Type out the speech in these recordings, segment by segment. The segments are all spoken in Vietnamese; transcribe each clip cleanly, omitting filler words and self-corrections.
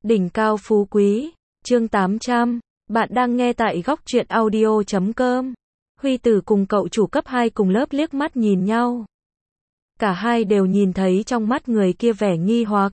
Đỉnh cao phú quý, chương 800, bạn đang nghe tại góc truyện audio.com. Huy Tử cùng cậu chủ cấp 2 cùng lớp liếc mắt nhìn nhau. Cả hai đều nhìn thấy trong mắt người kia vẻ nghi hoặc.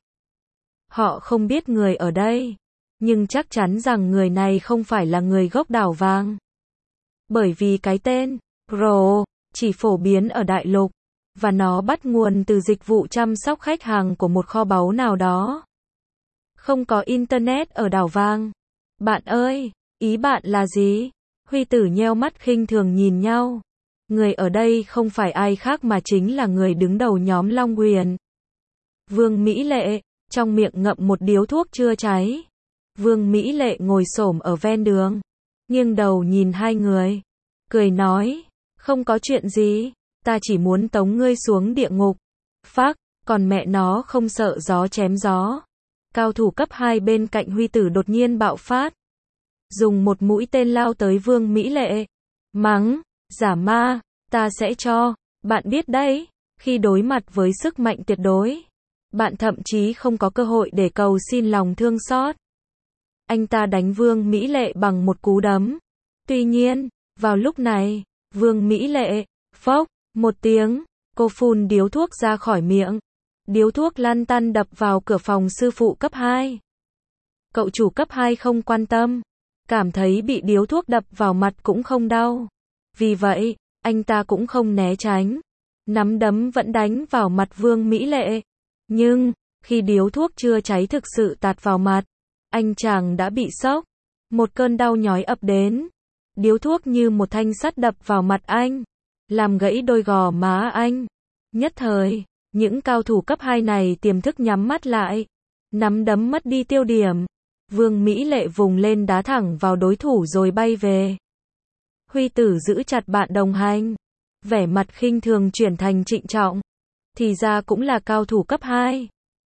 Họ không biết người ở đây, nhưng chắc chắn rằng người này không phải là người gốc đảo vàng. Bởi vì cái tên, Pro, chỉ phổ biến ở đại lục, và nó bắt nguồn từ dịch vụ chăm sóc khách hàng của một kho báu nào đó. Không có internet ở đảo vàng. Bạn ơi, ý bạn là gì? Huy Tử nheo mắt khinh thường nhìn nhau. Người ở đây không phải ai khác mà chính là người đứng đầu nhóm Long Huyền. Vương Mỹ Lệ, trong miệng ngậm một điếu thuốc chưa cháy. Vương Mỹ Lệ ngồi xổm ở ven đường, nghiêng đầu nhìn hai người, cười nói, không có chuyện gì, ta chỉ muốn tống ngươi xuống địa ngục. Phác, còn mẹ nó không sợ gió chém gió. Cao thủ cấp 2 bên cạnh Huy Tử đột nhiên bạo phát, dùng một mũi tên lao tới Vương Mỹ Lệ, mắng, giả ma, ta sẽ cho, bạn biết đấy, khi đối mặt với sức mạnh tuyệt đối, bạn thậm chí không có cơ hội để cầu xin lòng thương xót. Anh ta đánh Vương Mỹ Lệ bằng một cú đấm. Tuy nhiên, vào lúc này, Vương Mỹ Lệ, phốc, một tiếng, cô phun điếu thuốc ra khỏi miệng. Điếu thuốc lăn tăn đập vào cửa phòng sư phụ cấp 2. Cậu chủ cấp 2 không quan tâm, cảm thấy bị điếu thuốc đập vào mặt cũng không đau. Vì vậy, anh ta cũng không né tránh. Nắm đấm vẫn đánh vào mặt Vương Mỹ Lệ. Nhưng, khi điếu thuốc chưa cháy thực sự tạt vào mặt, anh chàng đã bị sốc. Một cơn đau nhói ập đến. Điếu thuốc như một thanh sắt đập vào mặt anh, làm gãy đôi gò má anh. Nhất thời, những cao thủ cấp 2 này tiềm thức nhắm mắt lại. Nắm đấm mất đi tiêu điểm. Vương Mỹ Lệ vùng lên đá thẳng vào đối thủ rồi bay về. Huy Tử giữ chặt bạn đồng hành. Vẻ mặt khinh thường chuyển thành trịnh trọng. Thì ra cũng là cao thủ cấp 2.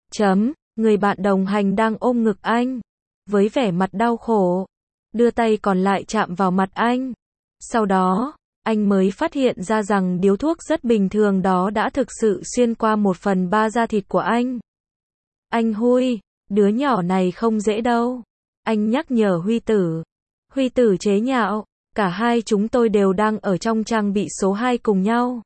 Người bạn đồng hành đang ôm ngực anh. Với vẻ mặt đau khổ. Đưa tay còn lại chạm vào mặt anh. Sau đó, anh mới phát hiện ra rằng điếu thuốc rất bình thường đó đã thực sự xuyên qua 1/3 da thịt của anh. Anh Huy, đứa nhỏ này không dễ đâu. Anh nhắc nhở Huy Tử. Huy Tử chế nhạo, cả hai chúng tôi đều đang ở trong trang bị số 2 cùng nhau.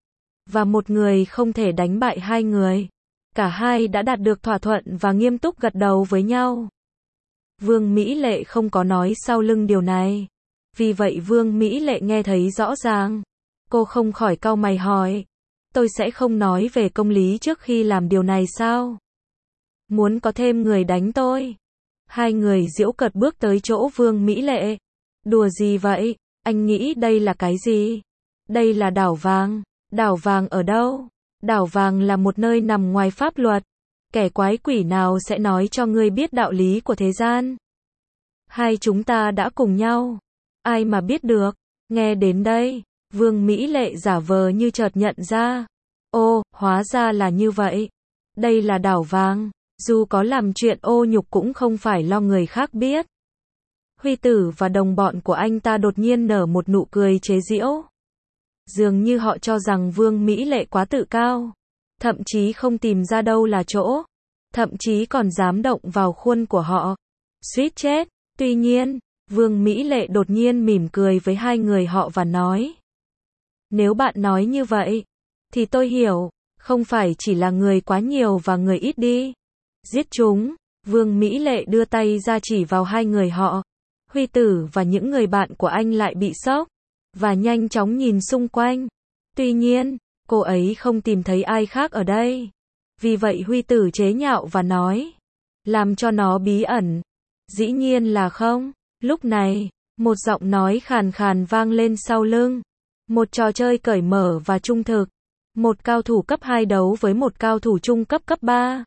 Và một người không thể đánh bại hai người. Cả hai đã đạt được thỏa thuận và nghiêm túc gật đầu với nhau. Vương Mỹ Lệ không có nói sau lưng điều này. Vì vậy Vương Mỹ Lệ nghe thấy rõ ràng. Cô không khỏi cau mày hỏi. Tôi sẽ không nói về công lý trước khi làm điều này sao? Muốn có thêm người đánh tôi? Hai người giễu cợt bước tới chỗ Vương Mỹ Lệ. Đùa gì vậy? Anh nghĩ đây là cái gì? Đây là đảo vàng. Đảo vàng ở đâu? Đảo vàng là một nơi nằm ngoài pháp luật. Kẻ quái quỷ nào sẽ nói cho ngươi biết đạo lý của thế gian? Hai chúng ta đã cùng nhau. Ai mà biết được. Nghe đến đây, Vương Mỹ Lệ giả vờ như chợt nhận ra. Ô, hóa ra là như vậy. Đây là đảo vàng. Dù có làm chuyện ô nhục cũng không phải lo người khác biết. Huy Tử và đồng bọn của anh ta đột nhiên nở một nụ cười chế giễu. Dường như họ cho rằng Vương Mỹ Lệ quá tự cao. Thậm chí không tìm ra đâu là chỗ. Thậm chí còn dám động vào khuôn của họ. Suýt chết. Tuy nhiên, Vương Mỹ Lệ đột nhiên mỉm cười với hai người họ và nói. Nếu bạn nói như vậy, thì tôi hiểu, không phải chỉ là người quá nhiều và người ít đi. Giết chúng. Vương Mỹ Lệ đưa tay ra chỉ vào hai người họ. Huy Tử và những người bạn của anh lại bị sốc. Và nhanh chóng nhìn xung quanh. Tuy nhiên, cô ấy không tìm thấy ai khác ở đây. Vì vậy Huy Tử chế nhạo và nói. Làm cho nó bí ẩn. Dĩ nhiên là không. Lúc này, một giọng nói khàn khàn vang lên sau lưng. Một trò chơi cởi mở và trung thực. Một cao thủ cấp 2 đấu với một cao thủ trung cấp cấp 3.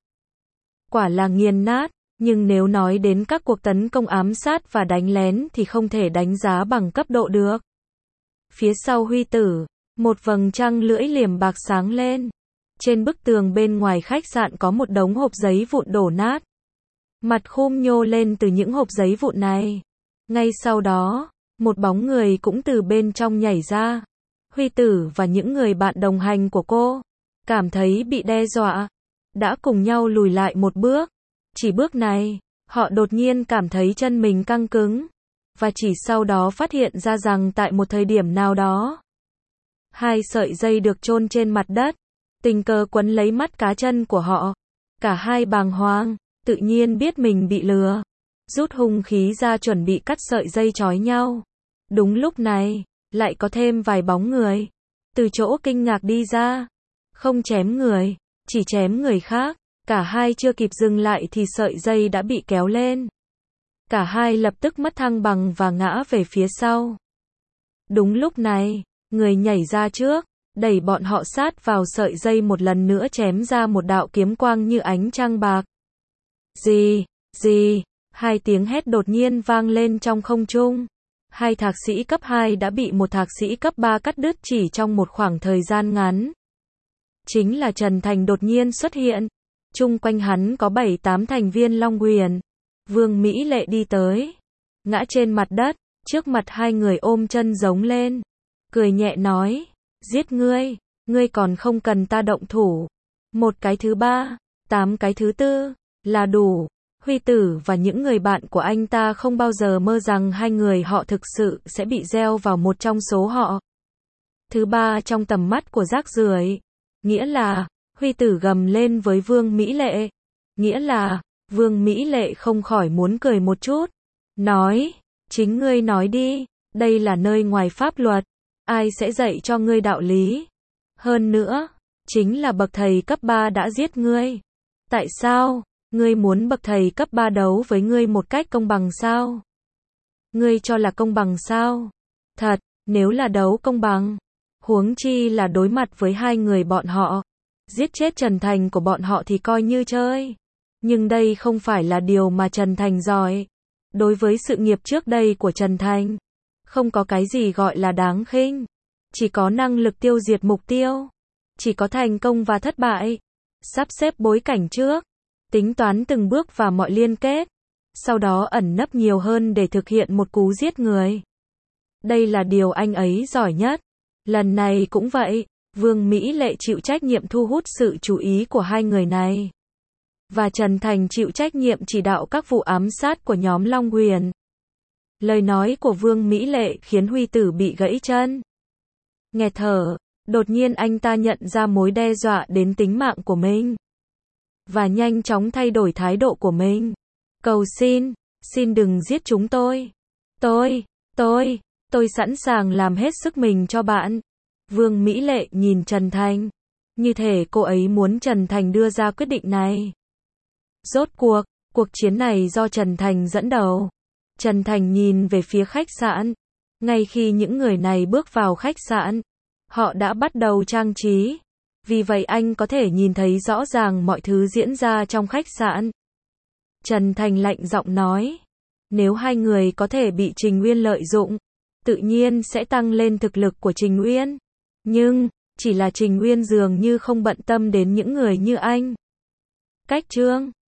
Quả là nghiền nát, nhưng nếu nói đến các cuộc tấn công ám sát và đánh lén thì không thể đánh giá bằng cấp độ được. Phía sau Huy Tử, một vầng trăng lưỡi liềm bạc sáng lên. Trên bức tường bên ngoài khách sạn có một đống hộp giấy vụn đổ nát. Mặt khum nhô lên từ những hộp giấy vụn này. Ngay sau đó, một bóng người cũng từ bên trong nhảy ra. Huy Tử và những người bạn đồng hành của cô cảm thấy bị đe dọa, đã cùng nhau lùi lại một bước. Chỉ bước này, Họ đột nhiên cảm thấy chân mình căng cứng, và chỉ sau đó phát hiện ra rằng tại một thời điểm nào đó, hai sợi dây được chôn trên mặt đất, tình cờ quấn lấy mắt cá chân của họ. Cả hai bàng hoàng, tự nhiên biết mình bị lừa, rút hung khí ra chuẩn bị cắt sợi dây trói nhau. Đúng lúc này, lại có thêm vài bóng người từ chỗ kinh ngạc đi ra. Không chém người, chỉ chém người khác. Cả hai chưa kịp dừng lại thì sợi dây đã bị kéo lên. Cả hai lập tức mất thăng bằng và ngã về phía sau. Đúng lúc này, người nhảy ra trước, đẩy bọn họ sát vào sợi dây một lần nữa chém ra một đạo kiếm quang như ánh trăng bạc. Gì, hai tiếng hét đột nhiên vang lên trong không trung. Hai thạc sĩ cấp 2 đã bị một thạc sĩ cấp 3 cắt đứt chỉ trong một khoảng thời gian ngắn. Chính là Trần Thành đột nhiên xuất hiện. Chung quanh hắn có 7-8 thành viên Long Huyền. Vương Mỹ Lệ đi tới, ngã trên mặt đất, trước mặt hai người ôm chân giống lên, cười nhẹ nói, giết ngươi, ngươi còn không cần ta động thủ. Một cái thứ ba, 8 cái thứ tư, là đủ. Huy Tử và những người bạn của anh ta không bao giờ mơ rằng hai người họ thực sự sẽ bị gieo vào một trong số họ. Thứ ba trong tầm mắt của rác rưởi, nghĩa là, Huy Tử gầm lên với Vương Mỹ Lệ, nghĩa là, Vương Mỹ Lệ không khỏi muốn cười một chút, nói, chính ngươi nói đi, đây là nơi ngoài pháp luật, ai sẽ dạy cho ngươi đạo lý? Hơn nữa, chính là bậc thầy cấp 3 đã giết ngươi. Tại sao? Ngươi muốn bậc thầy cấp 3 đấu với ngươi một cách công bằng sao? Ngươi cho là công bằng sao? Thật, nếu là đấu công bằng, huống chi là đối mặt với hai người bọn họ, giết chết Trần Thành của bọn họ thì coi như chơi. Nhưng đây không phải là điều mà Trần Thành giỏi. Đối với sự nghiệp trước đây của Trần Thành, không có cái gì gọi là đáng khinh. Chỉ có năng lực tiêu diệt mục tiêu. Chỉ có thành công và thất bại. Sắp xếp bối cảnh trước. Tính toán từng bước và mọi liên kết. Sau đó ẩn nấp nhiều hơn để thực hiện một cú giết người. Đây là điều anh ấy giỏi nhất. Lần này cũng vậy. Vương Mỹ Lệ chịu trách nhiệm thu hút sự chú ý của hai người này. Và Trần Thành chịu trách nhiệm chỉ đạo các vụ ám sát của nhóm Long Huyền. Lời nói của Vương Mỹ Lệ khiến Huy Tử bị gãy chân. Nghẹt thở, đột nhiên anh ta nhận ra mối đe dọa đến tính mạng của mình. Và nhanh chóng thay đổi thái độ của mình. Cầu xin đừng giết chúng tôi. Tôi sẵn sàng làm hết sức mình cho bạn. Vương Mỹ Lệ nhìn Trần Thành. Như thể cô ấy muốn Trần Thành đưa ra quyết định này. Rốt cuộc chiến này do Trần Thành dẫn đầu. Trần Thành nhìn về phía khách sạn. Ngay khi những người này bước vào khách sạn, họ đã bắt đầu trang trí. Vì vậy anh có thể nhìn thấy rõ ràng mọi thứ diễn ra trong khách sạn. Trần Thành lạnh giọng nói. Nếu hai người có thể bị Trình Uyên lợi dụng, tự nhiên sẽ tăng lên thực lực của Trình Uyên. Nhưng, chỉ là Trình Uyên dường như không bận tâm đến những người như anh. Cách chương